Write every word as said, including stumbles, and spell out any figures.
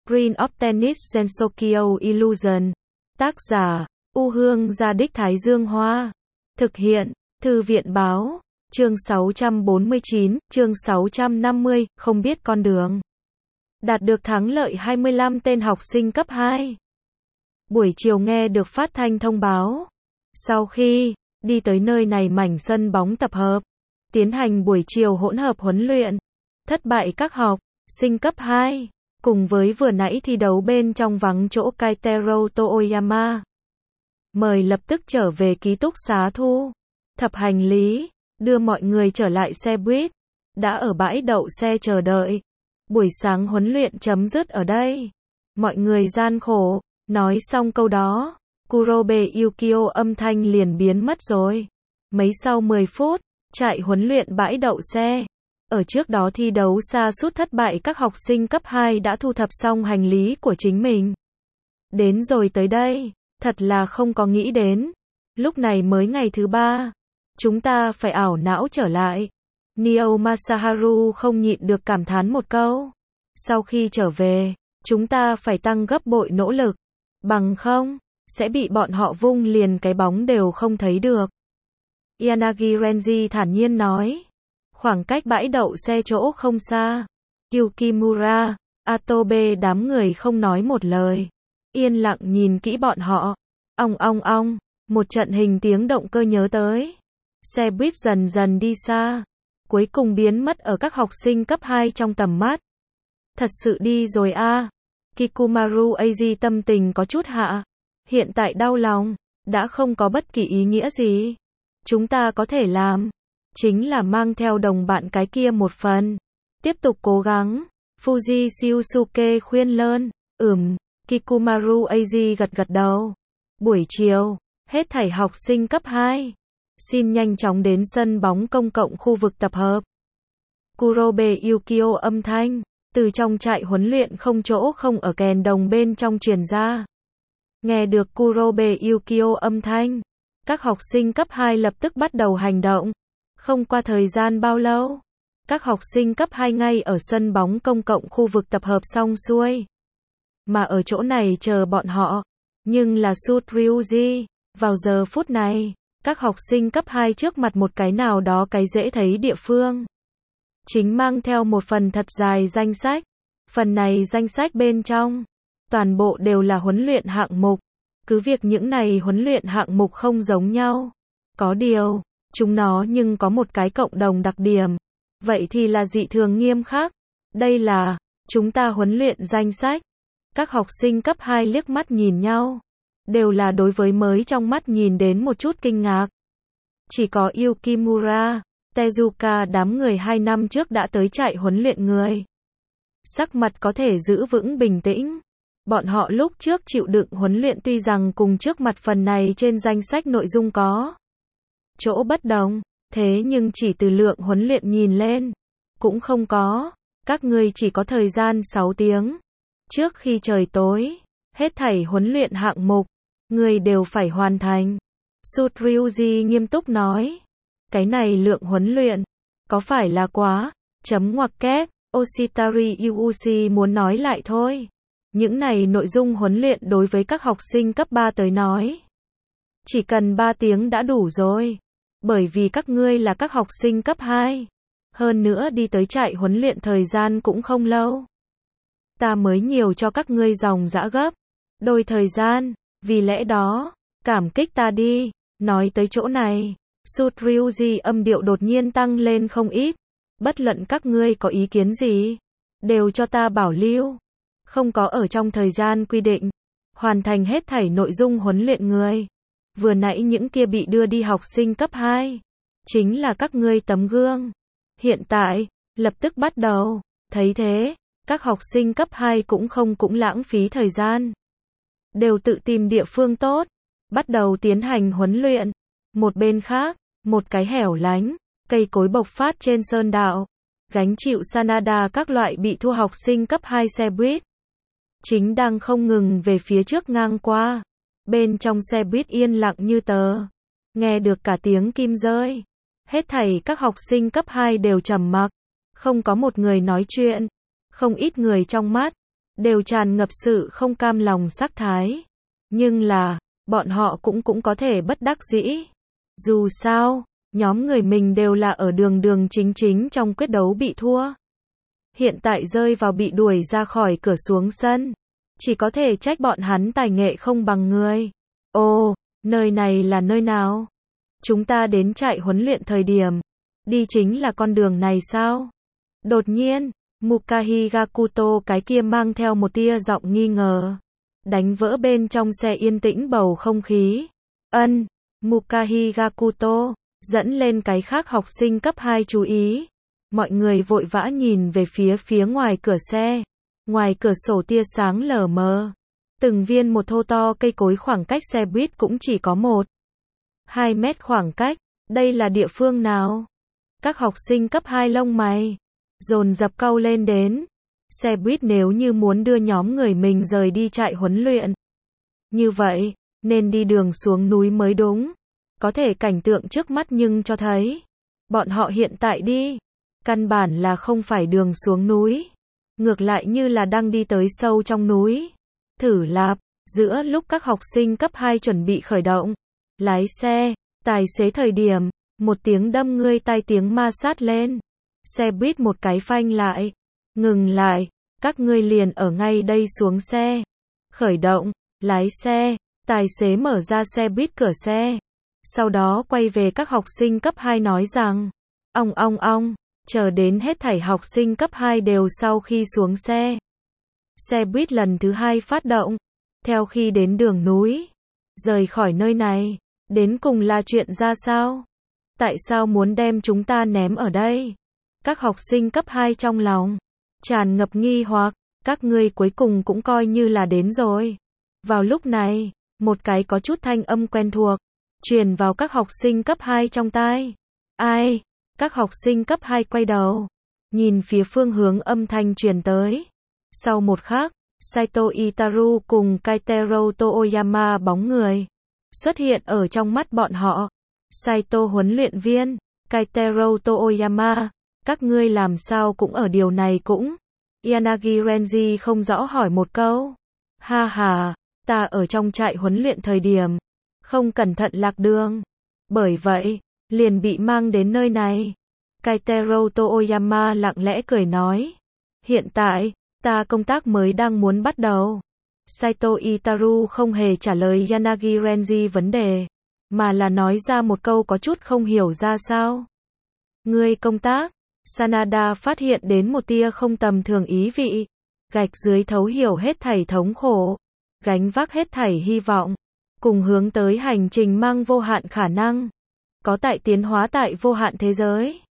Screen of Tennis Sensokyo Illusion. Tác giả, U Hương Gia Đích Thái Dương Hoa. Thực hiện, Thư viện Báo. Chương sáu trăm bốn mươi chín, chương sáu trăm năm mươi, không biết con đường. Đạt được thắng lợi hai mươi lăm tên học sinh cấp hai. Buổi chiều nghe được phát thanh thông báo. Sau khi đi tới nơi này mảnh sân bóng tập hợp, tiến hành buổi chiều hỗn hợp huấn luyện. Thất bại các học sinh cấp hai, cùng với vừa nãy thi đấu bên trong vắng chỗ Kaitero Toyama. Mời lập tức trở về ký túc xá thu thập hành lý, đưa mọi người trở lại xe buýt, đã ở bãi đậu xe chờ đợi. Buổi sáng huấn luyện chấm dứt ở đây. Mọi người gian khổ. Nói xong câu đó, Kurobe Yukio âm thanh liền biến mất rồi. Mấy sau mười phút, chạy huấn luyện bãi đậu xe. Ở trước đó thi đấu sa sút thất bại các học sinh cấp hai đã thu thập xong hành lý của chính mình. Đến rồi tới đây, thật là không có nghĩ đến. Lúc này mới ngày thứ ba, chúng ta phải ảo não trở lại. Nio Masaharu không nhịn được cảm thán một câu. Sau khi trở về, chúng ta phải tăng gấp bội nỗ lực. Bằng không, sẽ bị bọn họ vung liền cái bóng đều không thấy được. Yanagi Renji thản nhiên nói. Khoảng cách bãi đậu xe chỗ không xa. Yukimura, Atobe đám người không nói một lời. Yên lặng nhìn kỹ bọn họ. Ong ong ong, một trận hình tiếng động cơ nhớ tới. Xe buýt dần dần đi xa. Cuối cùng biến mất ở các học sinh cấp hai trong tầm mắt. Thật sự đi rồi a. À. Kikumaru Eiji tâm tình có chút hạ. Hiện tại đau lòng, đã không có bất kỳ ý nghĩa gì. Chúng ta có thể làm, chính là mang theo đồng bạn cái kia một phần. Tiếp tục cố gắng. Fuji Shiyusuke khuyên lơn. Ừm, Kikumaru Eiji gật gật đầu. Buổi chiều, hết thảy học sinh cấp hai. Xin nhanh chóng đến sân bóng công cộng khu vực tập hợp. Kurobe Yukio âm thanh từ trong trại huấn luyện không chỗ không ở kèn đồng bên trong truyền ra. Nghe được Kurobe Yukio âm thanh, các học sinh cấp hai lập tức bắt đầu hành động. Không qua thời gian bao lâu, các học sinh cấp hai ngay ở sân bóng công cộng khu vực tập hợp xong xuôi. Mà ở chỗ này chờ bọn họ, nhưng là Sut Ryuji. Vào giờ phút này, các học sinh cấp hai trước mặt một cái nào đó cái dễ thấy địa phương. Chính mang theo một phần thật dài danh sách. Phần này danh sách bên trong, toàn bộ đều là huấn luyện hạng mục. Cứ việc những này huấn luyện hạng mục không giống nhau. Có điều, chúng nó nhưng có một cái cộng đồng đặc điểm. Vậy thì là dị thường nghiêm khắc. Đây là, chúng ta huấn luyện danh sách. Các học sinh cấp hai liếc mắt nhìn nhau. Đều là đối với mới trong mắt nhìn đến một chút kinh ngạc. Chỉ có Yukimura, Tezuka đám người hai năm trước đã tới trại huấn luyện người. Sắc mặt có thể giữ vững bình tĩnh. Bọn họ lúc trước chịu đựng huấn luyện tuy rằng cùng trước mặt phần này trên danh sách nội dung có chỗ bất đồng, thế nhưng chỉ từ lượng huấn luyện nhìn lên, cũng không có. Các ngươi chỉ có thời gian sáu tiếng. Trước khi trời tối, hết thảy huấn luyện hạng mục, người đều phải hoàn thành. Sut Ryuji nghiêm túc nói. Cái này lượng huấn luyện, có phải là quá, chấm ngoặc kép, Oshitari Yuuchi muốn nói lại thôi. Những này nội dung huấn luyện đối với các học sinh cấp ba tới nói. Chỉ cần ba tiếng đã đủ rồi. Bởi vì các ngươi là các học sinh cấp hai. Hơn nữa đi tới trại huấn luyện thời gian cũng không lâu. Ta mới nhiều cho các ngươi dòng dã gấp đôi thời gian, vì lẽ đó, cảm kích ta đi. Nói tới chỗ này, Sut Ryuji âm điệu đột nhiên tăng lên không ít. Bất luận các ngươi có ý kiến gì, đều cho ta bảo lưu. Không có ở trong thời gian quy định, hoàn thành hết thảy nội dung huấn luyện người. Vừa nãy những kia bị đưa đi học sinh cấp hai, chính là các ngươi tấm gương. Hiện tại, lập tức bắt đầu. Thấy thế, các học sinh cấp hai cũng không cũng lãng phí thời gian. Đều tự tìm địa phương tốt, bắt đầu tiến hành huấn luyện. Một bên khác, một cái hẻo lánh, cây cối bộc phát trên sơn đạo, gánh chịu Sanada các loại bị thua học sinh cấp hai xe buýt. Chính đang không ngừng về phía trước ngang qua. Bên trong xe buýt yên lặng như tờ. Nghe được cả tiếng kim rơi. Hết thảy các học sinh cấp hai đều trầm mặc. Không có một người nói chuyện. Không ít người trong mắt đều tràn ngập sự không cam lòng sắc thái. Nhưng là, bọn họ cũng cũng có thể bất đắc dĩ. Dù sao, nhóm người mình đều là ở đường đường chính chính trong quyết đấu bị thua. Hiện tại rơi vào bị đuổi ra khỏi cửa xuống sân. Chỉ có thể trách bọn hắn tài nghệ không bằng người. Ồ, nơi này là nơi nào? Chúng ta đến trại huấn luyện thời điểm. Đi chính là con đường này sao? Đột nhiên, Mukahi Gakuto cái kia mang theo một tia giọng nghi ngờ. Đánh vỡ bên trong xe yên tĩnh bầu không khí. Ân, Mukahi Gakuto, dẫn lên cái khác học sinh cấp hai chú ý. Mọi người vội vã nhìn về phía phía ngoài cửa xe. Ngoài cửa sổ tia sáng lờ mờ. Từng viên một thô to cây cối khoảng cách xe buýt cũng chỉ có một, hai mét khoảng cách. Đây là địa phương nào? Các học sinh cấp hai lông mày dồn dập cau lên đến. Xe buýt nếu như muốn đưa nhóm người mình rời đi trại huấn luyện, như vậy, nên đi đường xuống núi mới đúng. Có thể cảnh tượng trước mắt nhưng cho thấy, bọn họ hiện tại đi, căn bản là không phải đường xuống núi. Ngược lại như là đang đi tới sâu trong núi. Thử lạp, giữa lúc các học sinh cấp hai chuẩn bị khởi động, lái xe, tài xế thời điểm, một tiếng đâm ngươi tai tiếng ma sát lên. Xe buýt một cái phanh lại. Ngừng lại, các ngươi liền ở ngay đây xuống xe. Khởi động, lái xe, tài xế mở ra xe buýt cửa xe. Sau đó quay về các học sinh cấp hai nói rằng, ong ong ong, chờ đến hết thảy học sinh cấp hai đều sau khi xuống xe. Xe buýt lần thứ hai phát động, theo khi đến đường núi, rời khỏi nơi này, đến cùng là chuyện ra sao? Tại sao muốn đem chúng ta ném ở đây? Các học sinh cấp hai trong lòng tràn ngập nghi hoặc, các ngươi cuối cùng cũng coi như là đến rồi. Vào lúc này, một cái có chút thanh âm quen thuộc truyền vào các học sinh cấp hai trong tai. Ai? Các học sinh cấp hai quay đầu, nhìn phía phương hướng âm thanh truyền tới. Sau một khắc, Saito Itaru cùng Kaitero Toyama bóng người xuất hiện ở trong mắt bọn họ. Saito huấn luyện viên, Kaitero Toyama, các ngươi làm sao cũng ở điều này cũng. Yanagi Renji không rõ hỏi một câu. Ha ha, ta ở trong trại huấn luyện thời điểm, không cẩn thận lạc đường. Bởi vậy, liền bị mang đến nơi này. Kaitero Toyama lặng lẽ cười nói. Hiện tại, ta công tác mới đang muốn bắt đầu. Saito Itaru không hề trả lời Yanagi Renji vấn đề, mà là nói ra một câu có chút không hiểu ra sao. Ngươi công tác? Sanada phát hiện đến một tia không tầm thường ý vị. Gạch dưới thấu hiểu hết thảy thống khổ, gánh vác hết thảy hy vọng, cùng hướng tới hành trình mang vô hạn khả năng. Có tại tiến hóa tại vô hạn thế giới.